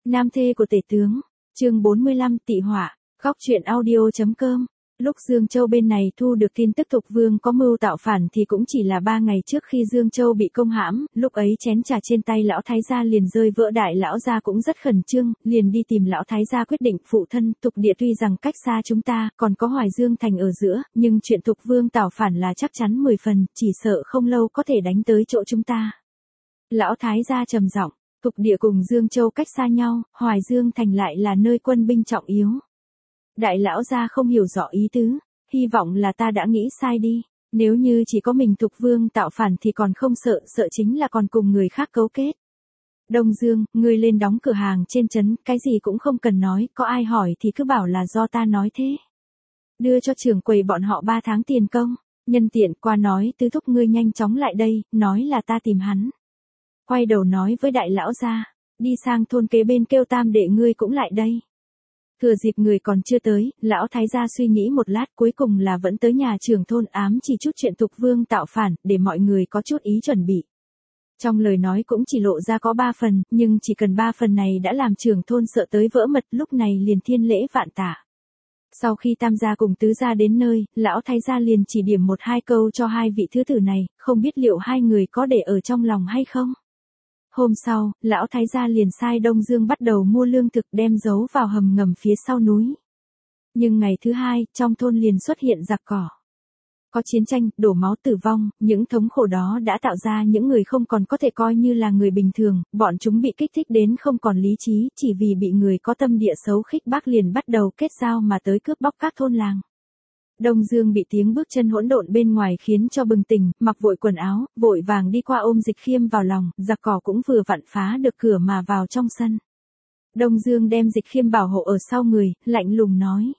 Nam thê của tể tướng, chương 45 tị họa, góc truyện audio.com. Lúc Dương Châu bên này thu được tin tức Thục Vương có mưu tạo phản thì cũng chỉ là 3 ngày trước khi Dương Châu bị công hãm, lúc ấy chén trà trên tay lão thái gia liền rơi vỡ, đại lão gia cũng rất khẩn trương, liền đi tìm lão thái gia quyết định phụ thân. Thục địa tuy rằng cách xa chúng ta, còn có Hoài Dương thành ở giữa, nhưng chuyện Thục Vương tạo phản là chắc chắn 10 phần, chỉ sợ không lâu có thể đánh tới chỗ chúng ta. Lão thái gia trầm giọng. Thục địa cùng Dương Châu cách xa nhau, Hoài Dương thành lại là nơi quân binh trọng yếu. Đại lão gia không hiểu rõ ý tứ, hy vọng là ta đã nghĩ sai đi, nếu như chỉ có mình Thục Vương tạo phản thì còn không sợ, sợ chính là còn cùng người khác cấu kết. Đông Dương, ngươi lên đóng cửa hàng trên trấn, cái gì cũng không cần nói, có ai hỏi thì cứ bảo là do ta nói thế. Đưa cho trưởng quầy bọn họ 3 tháng tiền công, nhân tiện qua nói tứ thúc ngươi nhanh chóng lại đây, nói là ta tìm hắn. Quay đầu nói với đại lão gia, đi sang thôn kế bên kêu tam đệ ngươi cũng lại đây. Thừa dịp người còn chưa tới, lão thái gia suy nghĩ một lát cuối cùng là vẫn tới nhà trưởng thôn ám chỉ chút chuyện Thục Vương tạo phản, để mọi người có chút ý chuẩn bị. Trong lời nói cũng chỉ lộ ra có 3 phần, nhưng chỉ cần 3 phần này đã làm trưởng thôn sợ tới vỡ mật, lúc này liền thiên lễ vạn tạ. Sau khi tam gia cùng tứ gia đến nơi, lão thái gia liền chỉ điểm 1-2 câu cho hai vị thứ tử này, không biết liệu hai người có để ở trong lòng hay không. Hôm sau, lão thái gia liền sai Đông Dương bắt đầu mua lương thực đem giấu vào hầm ngầm phía sau núi. Nhưng ngày thứ 2, trong thôn liền xuất hiện giặc cỏ. Có chiến tranh, đổ máu tử vong, những thống khổ đó đã tạo ra những người không còn có thể coi như là người bình thường, bọn chúng bị kích thích đến không còn lý trí, chỉ vì bị người có tâm địa xấu khích bác liền bắt đầu kết giao mà tới cướp bóc các thôn làng. Đông Dương bị tiếng bước chân hỗn độn bên ngoài khiến cho bừng tỉnh, mặc vội quần áo, vội vàng đi qua ôm Dịch Khiêm vào lòng, giặc cỏ cũng vừa vặn phá được cửa mà vào trong sân. Đông Dương đem Dịch Khiêm bảo hộ ở sau người, lạnh lùng nói.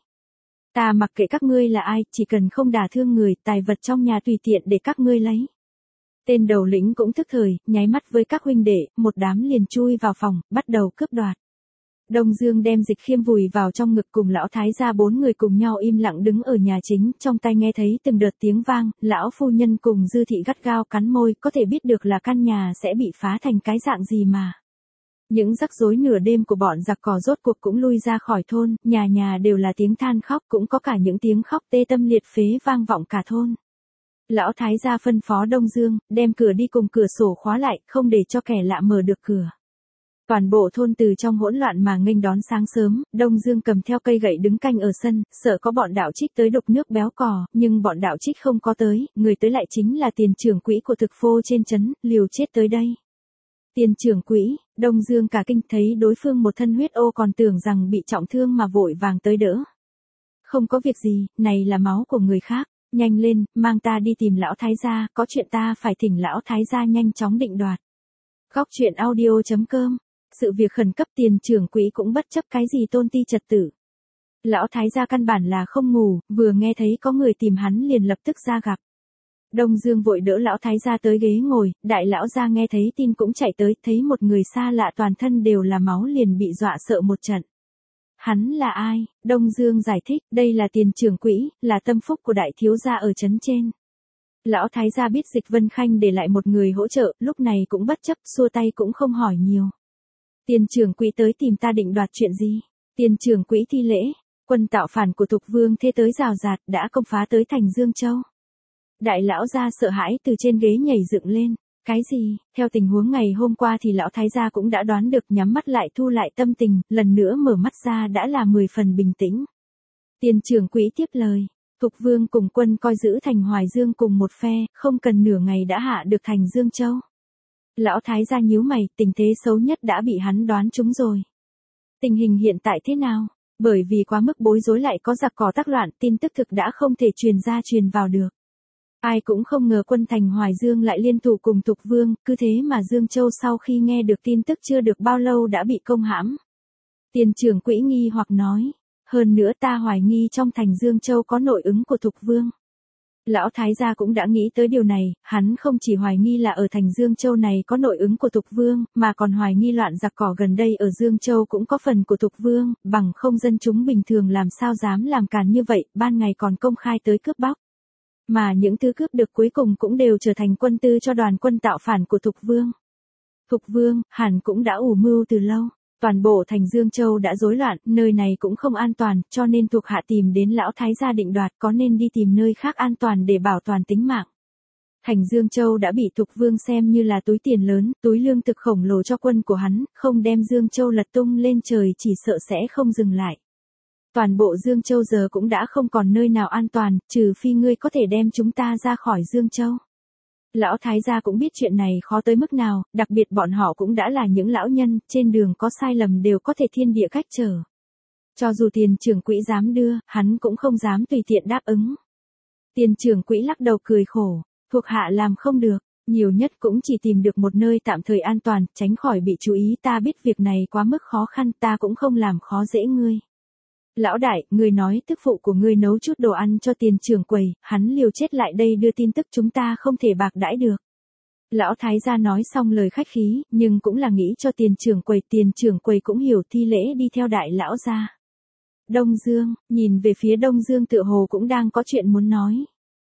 Ta mặc kệ các ngươi là ai, chỉ cần không đả thương người, tài vật trong nhà tùy tiện để các ngươi lấy. Tên đầu lĩnh cũng thức thời, nháy mắt với các huynh đệ, một đám liền chui vào phòng, bắt đầu cướp đoạt. Đông Dương đem Dịch Khiêm vùi vào trong ngực cùng lão thái gia 4 người cùng nhau im lặng đứng ở nhà chính, trong tai nghe thấy từng đợt tiếng vang, lão phu nhân cùng Dư thị gắt gao cắn môi, có thể biết được là căn nhà sẽ bị phá thành cái dạng gì mà. Những rắc rối nửa đêm của bọn giặc cỏ rốt cuộc cũng lui ra khỏi thôn, nhà nhà đều là tiếng than khóc, cũng có cả những tiếng khóc tê tâm liệt phế vang vọng cả thôn. Lão thái gia phân phó Đông Dương, đem cửa đi cùng cửa sổ khóa lại, không để cho kẻ lạ mở được cửa. Toàn bộ thôn từ trong hỗn loạn mà nghênh đón sáng sớm, Đông Dương cầm theo cây gậy đứng canh ở sân, sợ có bọn đạo trích tới đục nước béo cò, nhưng bọn đạo trích không có tới, người tới lại chính là tiền trưởng quỹ của thực phô trên trấn, liều chết tới đây. Tiền trưởng quỹ, Đông Dương cả kinh thấy đối phương một thân huyết ô còn tưởng rằng bị trọng thương mà vội vàng tới đỡ. Không có việc gì, này là máu của người khác, nhanh lên, mang ta đi tìm lão thái gia, có chuyện ta phải thỉnh lão thái gia nhanh chóng định đoạt. Góc truyện audio.com. Sự việc khẩn cấp tiền trưởng quỹ cũng bất chấp cái gì tôn ti trật tự. Lão thái gia căn bản là không ngủ, vừa nghe thấy có người tìm hắn liền lập tức ra gặp. Đông Dương vội đỡ lão thái gia tới ghế ngồi, đại lão gia nghe thấy tin cũng chạy tới, thấy một người xa lạ toàn thân đều là máu liền bị dọa sợ một trận. Hắn là ai? Đông Dương giải thích, đây là tiền trưởng quỹ, là tâm phúc của đại thiếu gia ở trấn trên. Lão thái gia biết Dịch Vân Khanh để lại một người hỗ trợ, lúc này cũng bất chấp, xua tay cũng không hỏi nhiều. Tiền trưởng quỹ tới tìm ta định đoạt chuyện gì? Tiền trưởng quỹ thi lễ, quân tạo phản của Thục Vương thế tới rào rạt đã công phá tới thành Dương Châu. Đại lão gia sợ hãi từ trên ghế nhảy dựng lên, cái gì? Theo tình huống ngày hôm qua thì lão thái gia cũng đã đoán được, nhắm mắt lại thu lại tâm tình, lần nữa mở mắt ra đã là 10 phần bình tĩnh. Tiền trưởng quỹ tiếp lời, Thục Vương cùng quân coi giữ thành Hoài Dương cùng một phe, không cần nửa ngày đã hạ được thành Dương Châu. Lão thái gia nhíu mày, tình thế xấu nhất đã bị hắn đoán trúng rồi. Tình hình hiện tại thế nào? Bởi vì quá mức bối rối lại có giặc cỏ tác loạn, tin tức thực đã không thể truyền ra truyền vào được. Ai cũng không ngờ quân thành Hoài Dương lại liên thủ cùng Thục Vương, cứ thế mà Dương Châu sau khi nghe được tin tức chưa được bao lâu đã bị công hãm. Tiền trưởng quỹ nghi hoặc nói, hơn nữa ta hoài nghi trong thành Dương Châu có nội ứng của Thục Vương. Lão thái gia cũng đã nghĩ tới điều này, hắn không chỉ hoài nghi là ở thành Dương Châu này có nội ứng của Thục Vương, mà còn hoài nghi loạn giặc cỏ gần đây ở Dương Châu cũng có phần của Thục Vương, bằng không dân chúng bình thường làm sao dám làm càn như vậy, ban ngày còn công khai tới cướp bóc. Mà những thứ cướp được cuối cùng cũng đều trở thành quân tư cho đoàn quân tạo phản của Thục Vương. Thục Vương, hẳn cũng đã ủ mưu từ lâu. Toàn bộ thành Dương Châu đã rối loạn, nơi này cũng không an toàn, cho nên thuộc hạ tìm đến lão thái gia định đoạt có nên đi tìm nơi khác an toàn để bảo toàn tính mạng. Thành Dương Châu đã bị Thục Vương xem như là túi tiền lớn, túi lương thực khổng lồ cho quân của hắn, không đem Dương Châu lật tung lên trời chỉ sợ sẽ không dừng lại. Toàn bộ Dương Châu giờ cũng đã không còn nơi nào an toàn, trừ phi ngươi có thể đem chúng ta ra khỏi Dương Châu. Lão thái gia cũng biết chuyện này khó tới mức nào, đặc biệt bọn họ cũng đã là những lão nhân, trên đường có sai lầm đều có thể thiên địa cách trở. Cho dù tiền trưởng quỹ dám đưa, hắn cũng không dám tùy tiện đáp ứng. Tiền trưởng quỹ lắc đầu cười khổ, thuộc hạ làm không được, nhiều nhất cũng chỉ tìm được một nơi tạm thời an toàn, tránh khỏi bị chú ý, ta biết việc này quá mức khó khăn, ta cũng không làm khó dễ ngươi. Lão đại, ngươi nói tức phụ của ngươi nấu chút đồ ăn cho tiền trưởng quầy, hắn liều chết lại đây đưa tin tức chúng ta không thể bạc đãi được. Lão thái gia nói xong lời khách khí, nhưng cũng là nghĩ cho tiền trưởng quầy cũng hiểu thi lễ đi theo đại lão gia. Đông Dương, nhìn về phía Đông Dương tựa hồ cũng đang có chuyện muốn nói.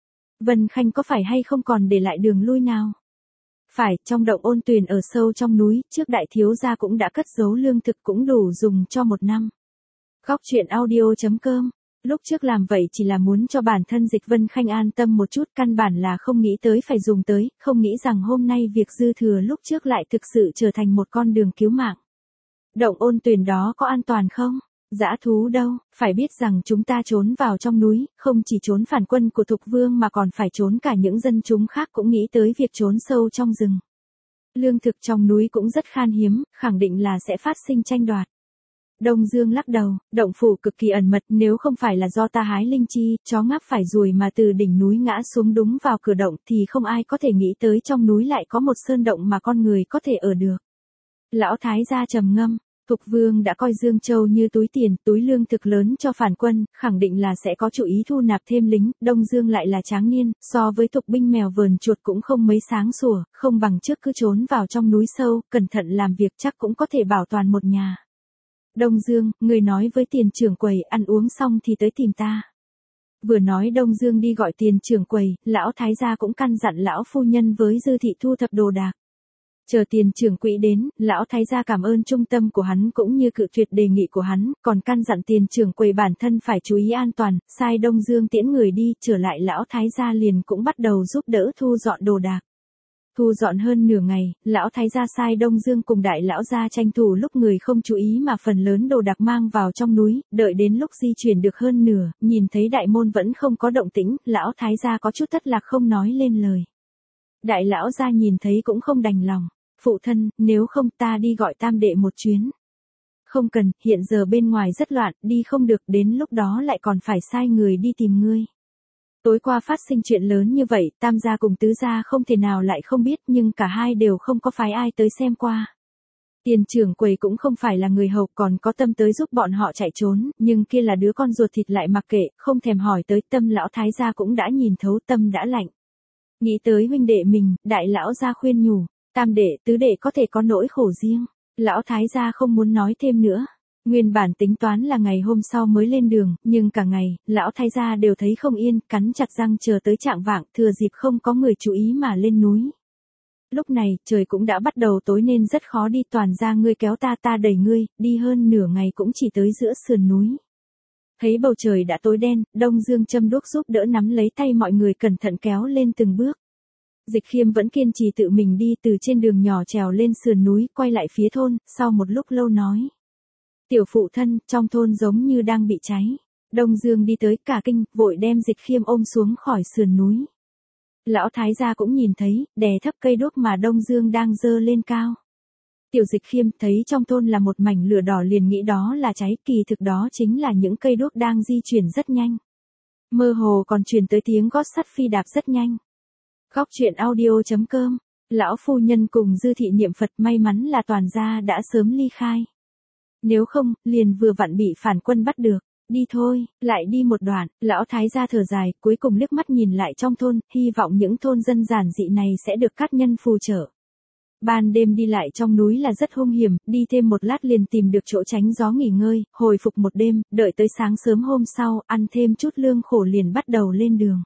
Vân Khanh có phải hay không còn để lại đường lui nào? Phải, trong động Ôn Tuyền ở sâu trong núi, trước đại thiếu gia cũng đã cất giấu lương thực cũng đủ dùng cho 1 năm. Góc chuyện audio.com. Lúc trước làm vậy chỉ là muốn cho bản thân Dịch Vân Khanh an tâm một chút, căn bản là không nghĩ tới phải dùng tới, không nghĩ rằng hôm nay việc dư thừa lúc trước lại thực sự trở thành một con đường cứu mạng. Động Ôn Tuyền đó có an toàn không? Dã thú đâu, phải biết rằng chúng ta trốn vào trong núi, không chỉ trốn phản quân của Thục Vương mà còn phải trốn cả những dân chúng khác cũng nghĩ tới việc trốn sâu trong rừng. Lương thực trong núi cũng rất khan hiếm, khẳng định là sẽ phát sinh tranh đoạt. Đông Dương lắc đầu, động phủ cực kỳ ẩn mật, nếu không phải là do ta hái linh chi, chó ngáp phải ruồi mà từ đỉnh núi ngã xuống đúng vào cửa động thì không ai có thể nghĩ tới trong núi lại có một sơn động mà con người có thể ở được. Lão thái gia trầm ngâm, Thục Vương đã coi Dương Châu như túi tiền, túi lương thực lớn cho phản quân, khẳng định là sẽ có chủ ý thu nạp thêm lính, Đông Dương lại là tráng niên, so với Thục binh mèo vờn chuột cũng không mấy sáng sủa, không bằng trước cứ trốn vào trong núi sâu, cẩn thận làm việc chắc cũng có thể bảo toàn một nhà. Đông Dương, người nói với tiền trưởng quầy ăn uống xong thì tới tìm ta. Vừa nói Đông Dương đi gọi tiền trưởng quầy, lão thái gia cũng căn dặn lão phu nhân với Dư thị thu thập đồ đạc. Chờ tiền trưởng quỹ đến, lão thái gia cảm ơn trung tâm của hắn cũng như cự tuyệt đề nghị của hắn, còn căn dặn tiền trưởng quầy bản thân phải chú ý an toàn, sai Đông Dương tiễn người đi, trở lại lão thái gia liền cũng bắt đầu giúp đỡ thu dọn đồ đạc. Thu dọn hơn nửa ngày, lão thái gia sai Đông Dương cùng đại lão gia tranh thủ lúc người không chú ý mà phần lớn đồ đạc mang vào trong núi, đợi đến lúc di chuyển được hơn nửa, nhìn thấy đại môn vẫn không có động tĩnh, lão thái gia có chút thất lạc không nói lên lời. Đại lão gia nhìn thấy cũng không đành lòng, phụ thân, nếu không ta đi gọi tam đệ một chuyến. Không cần, hiện giờ bên ngoài rất loạn, đi không được, đến lúc đó lại còn phải sai người đi tìm ngươi. Tối qua phát sinh chuyện lớn như vậy, tam gia cùng tứ gia không thể nào lại không biết, nhưng cả hai đều không có phái ai tới xem qua. Tiền trưởng quầy cũng không phải là người hầu, còn có tâm tới giúp bọn họ chạy trốn, nhưng kia là đứa con ruột thịt lại mặc kệ, không thèm hỏi tới, tâm lão thái gia cũng đã nhìn thấu, tâm đã lạnh. Nghĩ tới huynh đệ mình, đại lão gia khuyên nhủ, tam đệ, tứ đệ có thể có nỗi khổ riêng. Lão thái gia không muốn nói thêm nữa. Nguyên bản tính toán là ngày hôm sau mới lên đường, nhưng cả ngày, lão thái gia đều thấy không yên, cắn chặt răng chờ tới trạng vạng, thừa dịp không có người chú ý mà lên núi. Lúc này, trời cũng đã bắt đầu tối nên rất khó đi, toàn ra ngươi kéo ta, ta đẩy ngươi, đi hơn nửa ngày cũng chỉ tới giữa sườn núi. Thấy bầu trời đã tối đen, Đông Dương châm đuốc giúp đỡ nắm lấy tay mọi người cẩn thận kéo lên từng bước. Dịch Khiêm vẫn kiên trì tự mình đi từ trên đường nhỏ trèo lên sườn núi, quay lại phía thôn, sau một lúc lâu nói. Tiểu phụ thân, trong thôn giống như đang bị cháy. Đông Dương đi tới cả kinh, vội đem Dịch Khiêm ôm xuống khỏi sườn núi. Lão thái gia cũng nhìn thấy, đè thấp cây đuốc mà Đông Dương đang dơ lên cao. Tiểu Dịch Khiêm thấy trong thôn là một mảnh lửa đỏ liền nghĩ đó là cháy, kỳ thực đó chính là những cây đuốc đang di chuyển rất nhanh. Mơ hồ còn truyền tới tiếng gót sắt phi đạp rất nhanh. Góc chuyện audio.com. Lão phu nhân cùng Dư thị niệm Phật, may mắn là toàn gia đã sớm ly khai. Nếu không, liền vừa vặn bị phản quân bắt được. Đi thôi, lại đi một đoạn, lão thái gia thở dài, cuối cùng liếc mắt nhìn lại trong thôn, hy vọng những thôn dân giản dị này sẽ được các nhân phù trợ. Ban đêm đi lại trong núi là rất hung hiểm, đi thêm một lát liền tìm được chỗ tránh gió nghỉ ngơi, hồi phục một đêm, đợi tới sáng sớm hôm sau, ăn thêm chút lương khổ liền bắt đầu lên đường.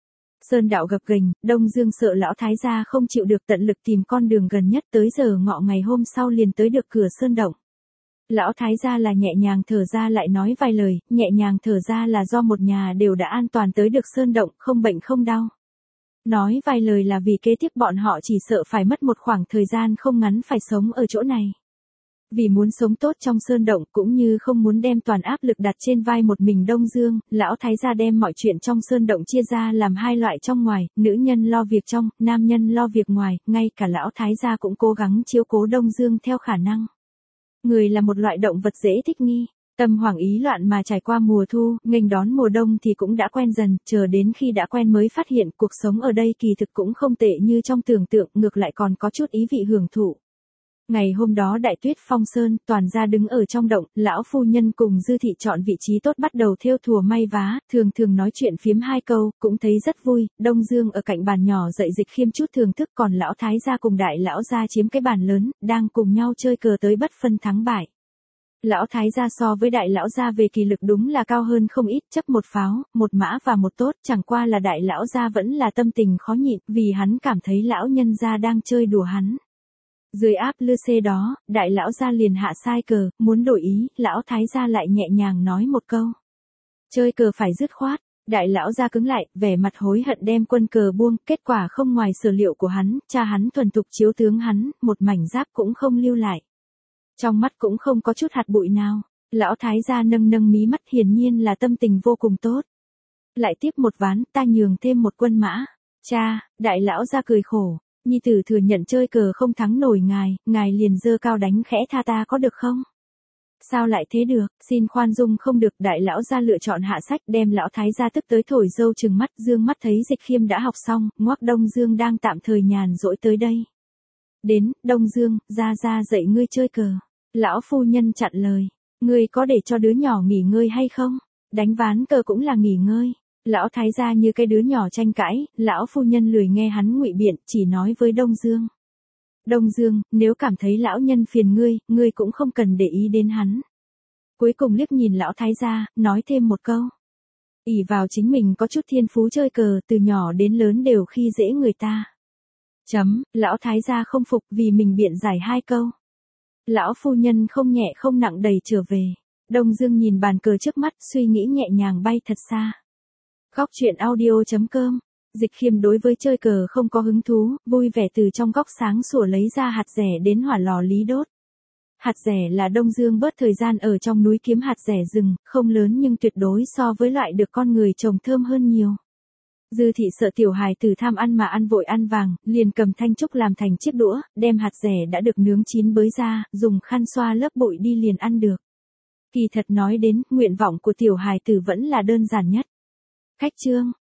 Sơn đạo gập ghềnh, Đông Dương sợ lão thái gia không chịu được, tận lực tìm con đường gần nhất, tới giờ ngọ ngày hôm sau liền tới được cửa sơn động. Lão thái gia là nhẹ nhàng thở ra lại nói vài lời, nhẹ nhàng thở ra là do một nhà đều đã an toàn tới được sơn động, không bệnh không đau. Nói vài lời là vì kế tiếp bọn họ chỉ sợ phải mất một khoảng thời gian không ngắn phải sống ở chỗ này. Vì muốn sống tốt trong sơn động cũng như không muốn đem toàn áp lực đặt trên vai một mình Đông Dương, lão thái gia đem mọi chuyện trong sơn động chia ra làm hai loại trong ngoài, nữ nhân lo việc trong, nam nhân lo việc ngoài, ngay cả lão thái gia cũng cố gắng chiếu cố Đông Dương theo khả năng. Người là một loại động vật dễ thích nghi, tâm hoảng ý loạn mà trải qua mùa thu, nghênh đón mùa đông thì cũng đã quen dần, chờ đến khi đã quen mới phát hiện cuộc sống ở đây kỳ thực cũng không tệ như trong tưởng tượng, ngược lại còn có chút ý vị hưởng thụ. Ngày hôm đó đại tuyết phong sơn, toàn gia đứng ở trong động, lão phu nhân cùng Dư thị chọn vị trí tốt bắt đầu thêu thùa may vá, thường thường nói chuyện phiếm hai câu, cũng thấy rất vui. Đông Dương ở cạnh bàn nhỏ dạy Dịch Khiêm chút thưởng thức, còn lão thái gia cùng đại lão gia chiếm cái bàn lớn, đang cùng nhau chơi cờ tới bất phân thắng bại. Lão thái gia so với đại lão gia về kỳ lực đúng là cao hơn không ít, chấp một pháo, một mã và một tốt, chẳng qua là đại lão gia vẫn là tâm tình khó nhịn, vì hắn cảm thấy lão nhân gia đang chơi đùa hắn. Dưới áp lư xê đó, đại lão gia liền hạ sai cờ, muốn đổi ý, lão thái gia lại nhẹ nhàng nói một câu. Chơi cờ phải dứt khoát, đại lão gia cứng lại, vẻ mặt hối hận đem quân cờ buông, kết quả không ngoài sở liệu của hắn, cha hắn thuần thục chiếu tướng hắn, một mảnh giáp cũng không lưu lại. Trong mắt cũng không có chút hạt bụi nào, lão thái gia nâng nâng mí mắt hiển nhiên là tâm tình vô cùng tốt. Lại tiếp một ván, ta nhường thêm một quân mã. Cha, đại lão gia cười khổ. Nhi tử thừa nhận chơi cờ không thắng nổi ngài liền giơ cao đánh khẽ tha ta có được không? Sao lại thế được, xin khoan dung không được, đại lão gia lựa chọn hạ sách đem lão thái gia tức tới thổi dâu trừng mắt, dương mắt thấy Dịch Khiêm đã học xong, ngoắc Đông Dương đang tạm thời nhàn rỗi tới đây. Đến, Đông Dương, ra dạy ngươi chơi cờ. Lão phu nhân chặn lời, ngươi có để cho đứa nhỏ nghỉ ngơi hay không? Đánh ván cờ cũng là nghỉ ngơi. Lão thái gia như cái đứa nhỏ tranh cãi, lão phu nhân lười nghe hắn ngụy biện, chỉ nói với Đông Dương. Đông Dương, nếu cảm thấy lão nhân phiền ngươi cũng không cần để ý đến hắn. Cuối cùng liếc nhìn lão thái gia, nói thêm một câu. Ỷ vào chính mình có chút thiên phú chơi cờ, từ nhỏ đến lớn đều khi dễ người ta. Lão thái gia không phục vì mình biện giải hai câu. Lão phu nhân không nhẹ không nặng đẩy trở về. Đông Dương nhìn bàn cờ trước mắt, suy nghĩ nhẹ nhàng bay thật xa. Góc truyện audio.com. Dịch Khiêm đối với chơi cờ không có hứng thú, vui vẻ từ trong góc sáng sủa lấy ra hạt rẻ đến hỏa lò lý đốt. Hạt rẻ là Đông Dương bớt thời gian ở trong núi kiếm hạt rẻ rừng, không lớn nhưng tuyệt đối so với loại được con người trồng thơm hơn nhiều. Dư thị sợ tiểu hài tử tham ăn mà ăn vội ăn vàng, liền cầm thanh trúc làm thành chiếc đũa, đem hạt rẻ đã được nướng chín bới ra, dùng khăn xoa lớp bụi đi liền ăn được. Kỳ thật nói đến, nguyện vọng của tiểu hài tử vẫn là đơn giản nhất. Khách trương,